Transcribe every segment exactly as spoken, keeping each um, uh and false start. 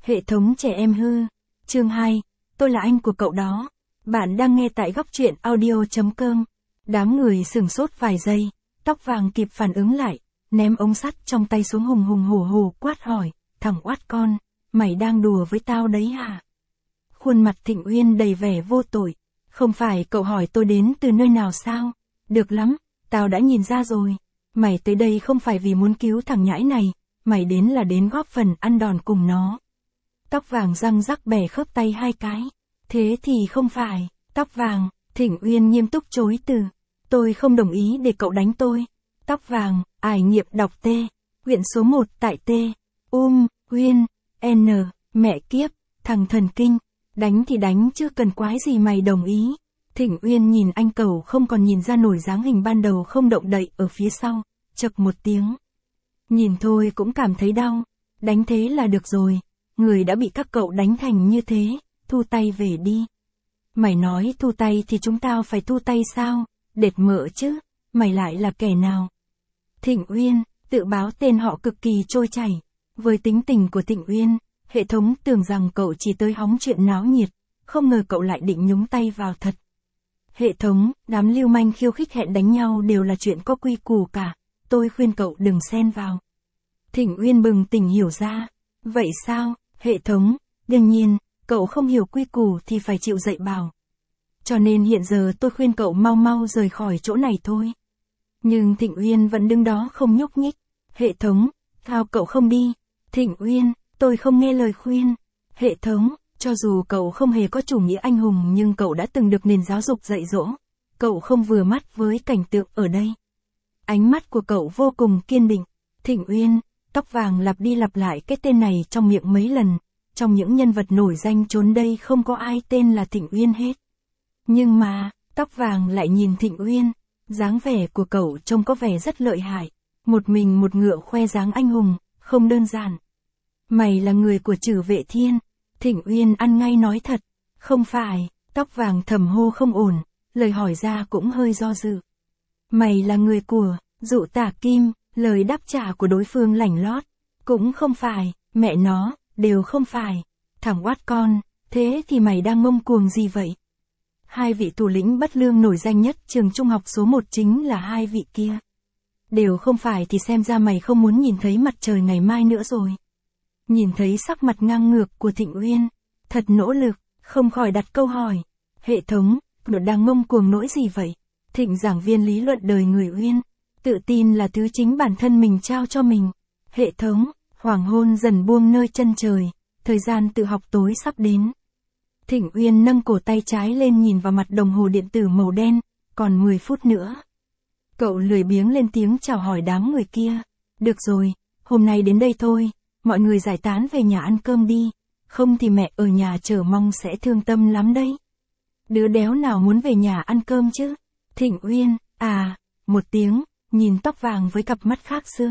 Hệ thống trẻ em hư. Chương hai. Tôi là anh của cậu đó. Bạn đang nghe tại góc truyện audio chấm com. Đám người sửng sốt vài giây, tóc vàng kịp phản ứng lại, ném ống sắt trong tay xuống hùng hùng hổ hổ quát hỏi, thằng oát con, mày đang đùa với tao đấy hả? Khuôn mặt Thịnh Uyên đầy vẻ vô tội. Không phải cậu hỏi tôi đến từ nơi nào sao? Được lắm, tao đã nhìn ra rồi. Mày tới đây không phải vì muốn cứu thằng nhãi này, mày đến là đến góp phần ăn đòn cùng nó. Tóc vàng răng rắc bẻ khớp tay hai cái. Thế thì không phải, tóc vàng, Thịnh Uyên nghiêm túc chối từ. Tôi không đồng ý để cậu đánh tôi. Tóc vàng, ải nghiệp đọc T. Huyện số một tại T. Um, Uyên, N, mẹ kiếp, thằng thần kinh. Đánh thì đánh chứ cần quái gì mày đồng ý. Thịnh Uyên nhìn anh cậu không còn nhìn ra nổi dáng hình ban đầu không động đậy ở phía sau, chậc một tiếng. Nhìn thôi cũng cảm thấy đau, đánh thế là được rồi, người đã bị các cậu đánh thành như thế, thu tay về đi. Mày nói thu tay thì chúng tao phải thu tay sao, đệt mỡ chứ, mày lại là kẻ nào? Thịnh Uyên, tự báo tên họ cực kỳ trôi chảy, với tính tình của Thịnh Uyên, hệ thống tưởng rằng cậu chỉ tới hóng chuyện náo nhiệt, không ngờ cậu lại định nhúng tay vào thật. Hệ thống, đám lưu manh khiêu khích hẹn đánh nhau đều là chuyện có quy củ cả, tôi khuyên cậu đừng xen vào. Thịnh Uyên bừng tỉnh hiểu ra, vậy sao, hệ thống, đương nhiên, cậu không hiểu quy củ thì phải chịu dạy bảo. Cho nên hiện giờ tôi khuyên cậu mau mau rời khỏi chỗ này thôi. Nhưng Thịnh Uyên vẫn đứng đó không nhúc nhích. Hệ thống, sao cậu không đi? Thịnh Uyên, tôi không nghe lời khuyên. Hệ thống, cho dù cậu không hề có chủ nghĩa anh hùng nhưng cậu đã từng được nền giáo dục dạy dỗ. Cậu không vừa mắt với cảnh tượng ở đây. Ánh mắt của cậu vô cùng kiên định. Thịnh Uyên, tóc vàng lặp đi lặp lại cái tên này trong miệng mấy lần. Trong những nhân vật nổi danh trốn đây không có ai tên là Thịnh Uyên hết. Nhưng mà, tóc vàng lại nhìn Thịnh Uyên, dáng vẻ của cậu trông có vẻ rất lợi hại. Một mình một ngựa khoe dáng anh hùng, không đơn giản. Mày là người của Trử Vệ Thiên. Thịnh Uyên ăn ngay nói thật. Không phải, tóc vàng thầm hô không ổn, lời hỏi ra cũng hơi do dự. Mày là người của Dụ Tả Kim, lời đáp trả của đối phương lảnh lót. Cũng không phải, mẹ nó, đều không phải. Thằng oát con, thế thì mày đang ngông cuồng gì vậy? Hai vị thủ lĩnh bất lương nổi danh nhất trường trung học số một chính là hai vị kia. Đều không phải thì xem ra mày không muốn nhìn thấy mặt trời ngày mai nữa rồi. Nhìn thấy sắc mặt ngang ngược của Thịnh Uyên, thật nỗ lực, không khỏi đặt câu hỏi. Hệ thống, cậu đang ngông cuồng nỗi gì vậy? Thịnh giảng viên lý luận đời người Uyên, tự tin là thứ chính bản thân mình trao cho mình. Hệ thống, hoàng hôn dần buông nơi chân trời, thời gian tự học tối sắp đến. Thịnh Uyên nâng cổ tay trái lên nhìn vào mặt đồng hồ điện tử màu đen, còn mười phút nữa. Cậu lười biếng lên tiếng chào hỏi đám người kia. Được rồi, hôm nay đến đây thôi, mọi người giải tán về nhà ăn cơm đi, không thì mẹ ở nhà chờ mong sẽ thương tâm lắm đấy. Đứa đéo nào muốn về nhà ăn cơm chứ? Thịnh Uyên, à, một tiếng, nhìn tóc vàng với cặp mắt khác xưa.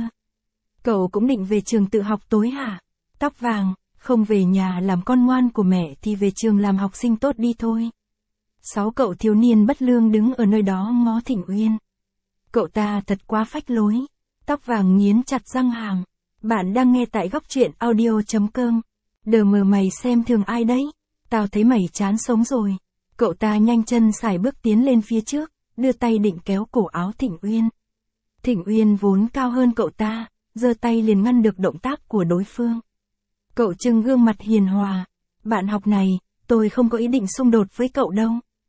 Cậu cũng định về trường tự học tối hả? Tóc vàng, không về nhà làm con ngoan của mẹ thì về trường làm học sinh tốt đi thôi. Sáu cậu thiếu niên bất lương đứng ở nơi đó ngó Thịnh Uyên. Cậu ta thật quá phách lối. Tóc vàng nghiến chặt răng hàm. Bạn đang nghe tại góc truyện audio chấm com. Đờ mờ mày xem thường ai đấy? Tao thấy mày chán sống rồi. Cậu ta nhanh chân sải bước tiến lên phía trước, đưa tay định kéo cổ áo Thịnh Uyên. Thịnh Uyên vốn cao hơn cậu ta, giơ tay liền ngăn được động tác của đối phương. Cậu trưng gương mặt hiền hòa. Bạn học này, tôi không có ý định xung đột với cậu đâu.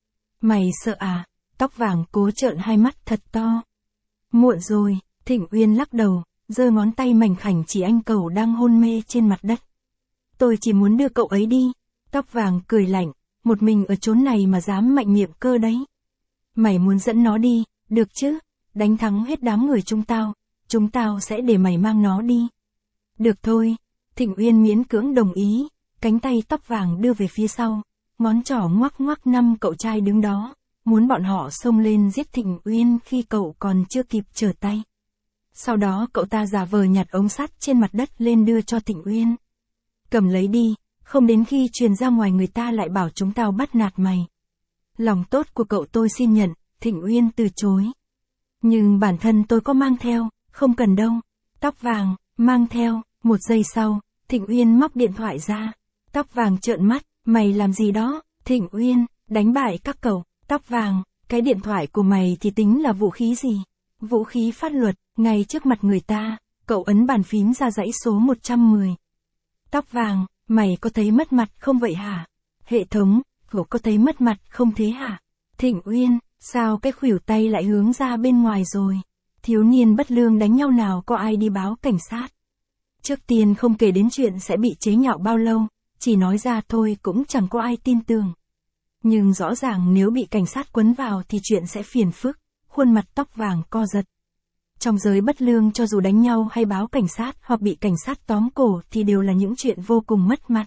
Mày sợ à? Tóc vàng cố trợn hai mắt thật to. Muộn rồi, Thịnh Uyên lắc đầu, giơ ngón tay mảnh khảnh chỉ anh cậu đang hôn mê trên mặt đất. Tôi chỉ muốn đưa cậu ấy đi. Tóc vàng cười lạnh, một mình ở chốn này mà dám mạnh miệng cơ đấy. Mày muốn dẫn nó đi, được chứ? Đánh thắng hết đám người chúng tao, chúng tao sẽ để mày mang nó đi. Được thôi. Thịnh Uyên miễn cưỡng đồng ý, cánh tay tóc vàng đưa về phía sau, ngón trỏ ngoắc ngoắc năm cậu trai đứng đó, muốn bọn họ xông lên giết Thịnh Uyên khi cậu còn chưa kịp trở tay. Sau đó cậu ta giả vờ nhặt ống sắt trên mặt đất lên đưa cho Thịnh Uyên. Cầm lấy đi, không đến khi truyền ra ngoài người ta lại bảo chúng tao bắt nạt mày. Lòng tốt của cậu tôi xin nhận, Thịnh Uyên từ chối. Nhưng bản thân tôi có mang theo, không cần đâu. Tóc vàng, mang theo. Một giây sau, Thịnh Uyên móc điện thoại ra. Tóc vàng trợn mắt, mày làm gì đó? Thịnh Uyên, đánh bại các cậu. Tóc vàng, cái điện thoại của mày thì tính là vũ khí gì? Vũ khí pháp luật, ngay trước mặt người ta, cậu ấn bàn phím ra dãy số một trăm mười. Tóc vàng, mày có thấy mất mặt không vậy hả? Hệ thống, cậu có thấy mất mặt không thế hả? Thịnh Uyên, sao cái khuỷu tay lại hướng ra bên ngoài rồi? Thiếu niên bất lương đánh nhau nào có ai đi báo cảnh sát? Trước tiên không kể đến chuyện sẽ bị chế nhạo bao lâu, chỉ nói ra thôi cũng chẳng có ai tin tưởng. Nhưng rõ ràng nếu bị cảnh sát quấn vào thì chuyện sẽ phiền phức, khuôn mặt tóc vàng co giật. Trong giới bất lương cho dù đánh nhau hay báo cảnh sát hoặc bị cảnh sát tóm cổ thì đều là những chuyện vô cùng mất mặt.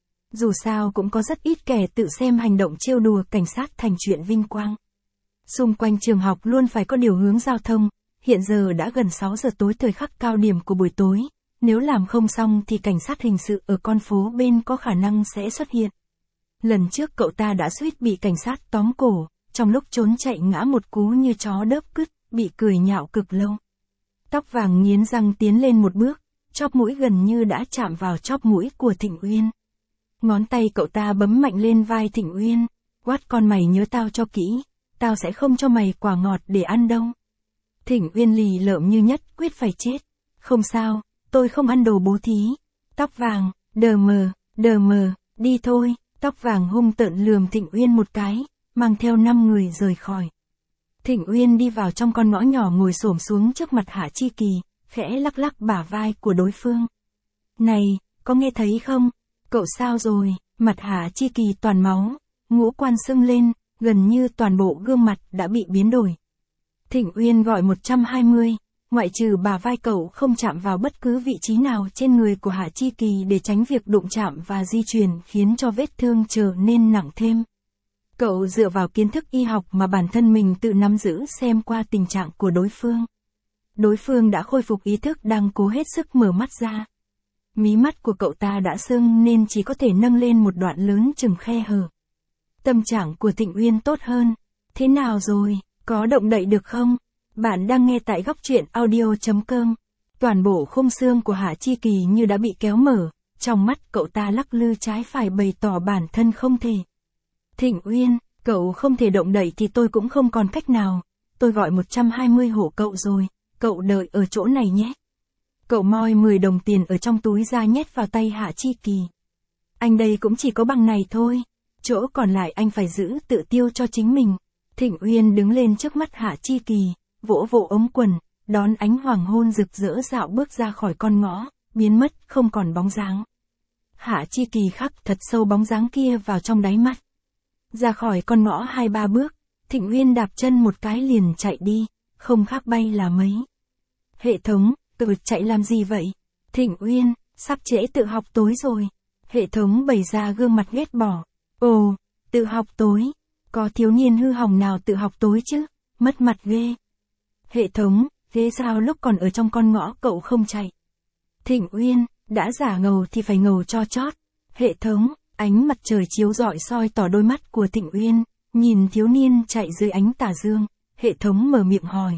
Dù sao cũng có rất ít kẻ tự xem hành động trêu đùa cảnh sát thành chuyện vinh quang. Xung quanh trường học luôn phải có điều hướng giao thông, hiện giờ đã gần sáu giờ tối thời khắc cao điểm của buổi tối, nếu làm không xong thì cảnh sát hình sự ở con phố bên có khả năng sẽ xuất hiện. Lần trước cậu ta đã suýt bị cảnh sát tóm cổ, trong lúc trốn chạy ngã một cú như chó đớp cứt, bị cười nhạo cực lâu. Tóc vàng nghiến răng tiến lên một bước, chóp mũi gần như đã chạm vào chóp mũi của Thịnh Uyên. Ngón tay cậu ta bấm mạnh lên vai Thịnh Uyên, quát con mày nhớ tao cho kỹ, tao sẽ không cho mày quả ngọt để ăn đâu. Thịnh Uyên lì lợm như nhất, quyết phải chết. Không sao, tôi không ăn đồ bố thí. Tóc vàng, đờ mờ, đờ mờ, đi thôi. Tóc vàng hung tợn lườm Thịnh Uyên một cái, mang theo năm người rời khỏi. Thịnh Uyên đi vào trong con ngõ nhỏ ngồi xổm xuống trước mặt Hạ Chi Kỳ, khẽ lắc lắc bả vai của đối phương. Này, có nghe thấy không? Cậu sao rồi? Mặt Hạ Chi Kỳ toàn máu, ngũ quan sưng lên, gần như toàn bộ gương mặt đã bị biến đổi. Thịnh Uyên gọi một trăm hai mươi, ngoại trừ bả vai cậu không chạm vào bất cứ vị trí nào trên người của Hạ Chi Kỳ để tránh việc đụng chạm và di chuyển khiến cho vết thương trở nên nặng thêm. Cậu dựa vào kiến thức y học mà bản thân mình tự nắm giữ xem qua tình trạng của đối phương. Đối phương đã khôi phục ý thức đang cố hết sức mở mắt ra. Mí mắt của cậu ta đã sưng nên chỉ có thể nâng lên một đoạn lớn chừng khe hở. Tâm trạng của Thịnh Uyên tốt hơn. Thế nào rồi, có động đậy được không? Bạn đang nghe tại góc truyện audio chấm com. Toàn bộ khung xương của Hạ Chi Kỳ như đã bị kéo mở, trong mắt cậu ta lắc lư trái phải bày tỏ bản thân không thể. Thịnh Uyên, cậu không thể động đậy thì tôi cũng không còn cách nào. Tôi gọi một trăm hai mươi hộ cậu rồi, cậu đợi ở chỗ này nhé. Cậu moi mười đồng tiền ở trong túi ra nhét vào tay Hạ Chi Kỳ. Anh đây cũng chỉ có bằng này thôi, chỗ còn lại anh phải giữ tự tiêu cho chính mình. Thịnh Uyên đứng lên trước mắt Hạ Chi Kỳ, vỗ vỗ ống quần, đón ánh hoàng hôn rực rỡ dạo bước ra khỏi con ngõ, biến mất không còn bóng dáng. Hạ Chi Kỳ khắc thật sâu bóng dáng kia vào trong đáy mắt. Ra khỏi con ngõ hai ba bước, Thịnh Uyên đạp chân một cái liền chạy đi, không khác bay là mấy. Hệ thống, tự chạy làm gì vậy? Thịnh Uyên, sắp trễ tự học tối rồi. Hệ thống bày ra gương mặt ghét bỏ. Ồ, tự học tối. Có thiếu niên hư hỏng nào tự học tối chứ? Mất mặt ghê. Hệ thống, thế sao lúc còn ở trong con ngõ cậu không chạy? Thịnh Uyên, đã giả ngầu thì phải ngầu cho chót. Hệ thống, ánh mặt trời chiếu rọi soi tỏ đôi mắt của Thịnh Uyên, nhìn thiếu niên chạy dưới ánh tà dương, hệ thống mở miệng hỏi.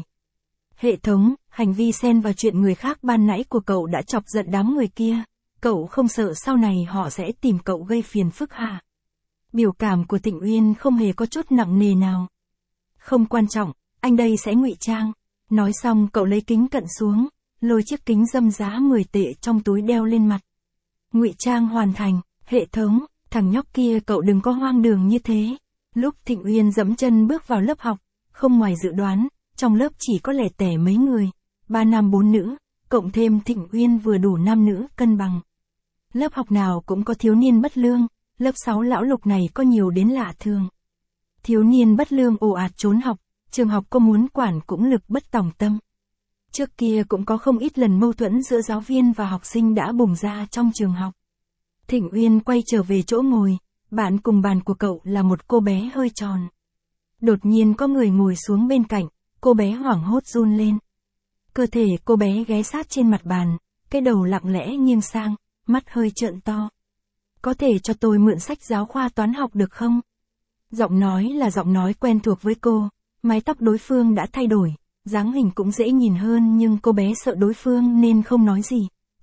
Hệ thống, hành vi xen vào chuyện người khác ban nãy của cậu đã chọc giận đám người kia, cậu không sợ sau này họ sẽ tìm cậu gây phiền phức hả? Biểu cảm của Thịnh Uyên không hề có chút nặng nề nào. Không quan trọng, anh đây sẽ ngụy trang. Nói xong cậu lấy kính cận xuống, lôi chiếc kính dâm giá mười tệ trong túi đeo lên mặt. Ngụy trang hoàn thành, hệ thống, thằng nhóc kia cậu đừng có hoang đường như thế. Lúc Thịnh Uyên dẫm chân bước vào lớp học, không ngoài dự đoán, trong lớp chỉ có lẻ tẻ mấy người, ba nam bốn nữ, cộng thêm Thịnh Uyên vừa đủ nam nữ cân bằng. Lớp học nào cũng có thiếu niên bất lương, lớp sáu lão lục này có nhiều đến lạ thường. Thiếu niên bất lương ồ ạt trốn học, trường học có muốn quản cũng lực bất tòng tâm. Trước kia cũng có không ít lần mâu thuẫn giữa giáo viên và học sinh đã bùng ra trong trường học. Thịnh Uyên quay trở về chỗ ngồi, bạn cùng bàn của cậu là một cô bé hơi tròn. Đột nhiên có người ngồi xuống bên cạnh, cô bé hoảng hốt run lên. Cơ thể cô bé ghé sát trên mặt bàn, cái đầu lặng lẽ nghiêng sang, mắt hơi trợn to. Có thể cho tôi mượn sách giáo khoa toán học được không? Giọng nói là giọng nói quen thuộc với cô, mái tóc đối phương đã thay đổi, dáng hình cũng dễ nhìn hơn nhưng cô bé sợ đối phương nên không nói gì,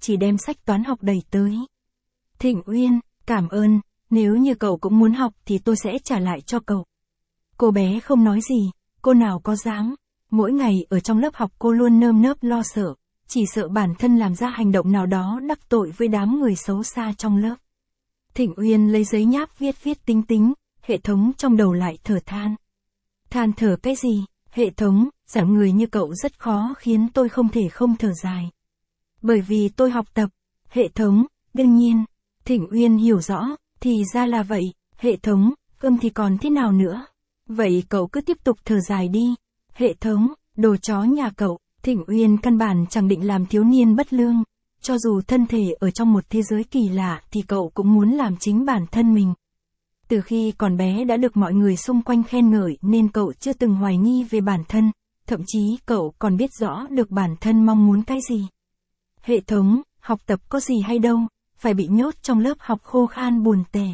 chỉ đem sách toán học đẩy tới. Thịnh Uyên, cảm ơn, nếu như cậu cũng muốn học thì tôi sẽ trả lại cho cậu. Cô bé không nói gì, cô nào có dám. Mỗi ngày ở trong lớp học cô luôn nơm nớp lo sợ, chỉ sợ bản thân làm ra hành động nào đó đắc tội với đám người xấu xa trong lớp. Thịnh Uyên lấy giấy nháp viết viết tính tính, hệ thống trong đầu lại thở than. Than thở cái gì, hệ thống, dạng người như cậu rất khó khiến tôi không thể không thở dài. Bởi vì tôi học tập, hệ thống, đương nhiên, Thịnh Uyên hiểu rõ, thì ra là vậy, hệ thống, ưm thì còn thế nào nữa. Vậy cậu cứ tiếp tục thở dài đi, hệ thống, đồ chó nhà cậu. Thịnh Uyên căn bản chẳng định làm thiếu niên bất lương, cho dù thân thể ở trong một thế giới kỳ lạ thì cậu cũng muốn làm chính bản thân mình. Từ khi còn bé đã được mọi người xung quanh khen ngợi nên cậu chưa từng hoài nghi về bản thân, thậm chí cậu còn biết rõ được bản thân mong muốn cái gì. Hệ thống, học tập có gì hay đâu, phải bị nhốt trong lớp học khô khan buồn tẻ.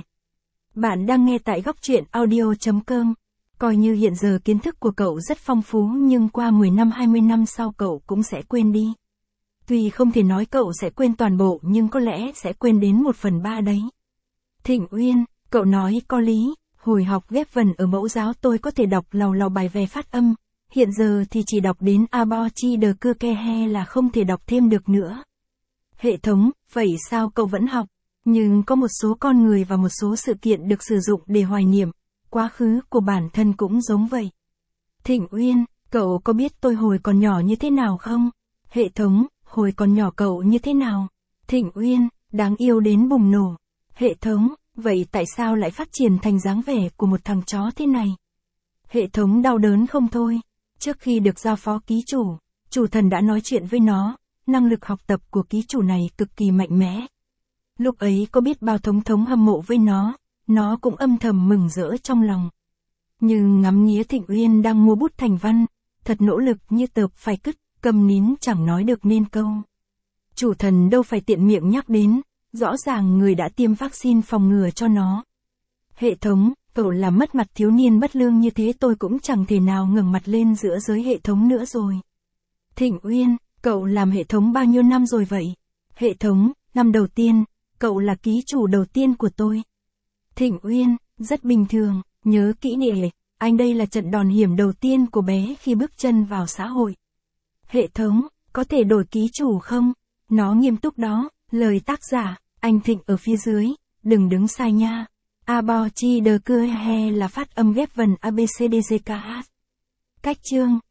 Bạn đang nghe tại góc truyện audio chấm com. Coi như hiện giờ kiến thức của cậu rất phong phú nhưng qua mười năm hai mươi năm sau cậu cũng sẽ quên đi. Tuy không thể nói cậu sẽ quên toàn bộ nhưng có lẽ sẽ quên đến một phần ba đấy. Thịnh Uyên, cậu nói có lý, hồi học ghép vần ở mẫu giáo tôi có thể đọc làu làu bài về phát âm, hiện giờ thì chỉ đọc đến abo chi đờ cưa ke he là không thể đọc thêm được nữa. Hệ thống, vậy sao cậu vẫn học? Nhưng có một số con người và một số sự kiện được sử dụng để hoài niệm. Quá khứ của bản thân cũng giống vậy. Thịnh Uyên, cậu có biết tôi hồi còn nhỏ như thế nào không? Hệ thống, hồi còn nhỏ cậu như thế nào? Thịnh Uyên, đáng yêu đến bùng nổ. Hệ thống, vậy tại sao lại phát triển thành dáng vẻ của một thằng chó thế này? Hệ thống đau đớn không thôi. Trước khi được giao phó ký chủ, chủ thần đã nói chuyện với nó, năng lực học tập của ký chủ này cực kỳ mạnh mẽ. Lúc ấy có biết bao thống thống hâm mộ với nó. Nó cũng âm thầm mừng rỡ trong lòng. Nhưng ngắm nghía Thịnh Uyên đang mua bút thành văn, thật nỗ lực như tợp phải cứt, cầm nín chẳng nói được nên câu. Chủ thần đâu phải tiện miệng nhắc đến, rõ ràng người đã tiêm vaccine phòng ngừa cho nó. Hệ thống, cậu làm mất mặt thiếu niên bất lương như thế tôi cũng chẳng thể nào ngẩng mặt lên giữa giới hệ thống nữa rồi. Thịnh Uyên, cậu làm hệ thống bao nhiêu năm rồi vậy? Hệ thống, năm đầu tiên, cậu là ký chủ đầu tiên của tôi. Thịnh Uyên, rất bình thường, nhớ kỹ nè, anh đây là trận đòn hiểm đầu tiên của bé khi bước chân vào xã hội. Hệ thống, có thể đổi ký chủ không? Nó nghiêm túc đó, lời tác giả, anh Thịnh ở phía dưới, đừng đứng sai nha. Abo chi đờ cưa he là phát âm ghép vần a bê xê đê giê ca hát. Cách chương,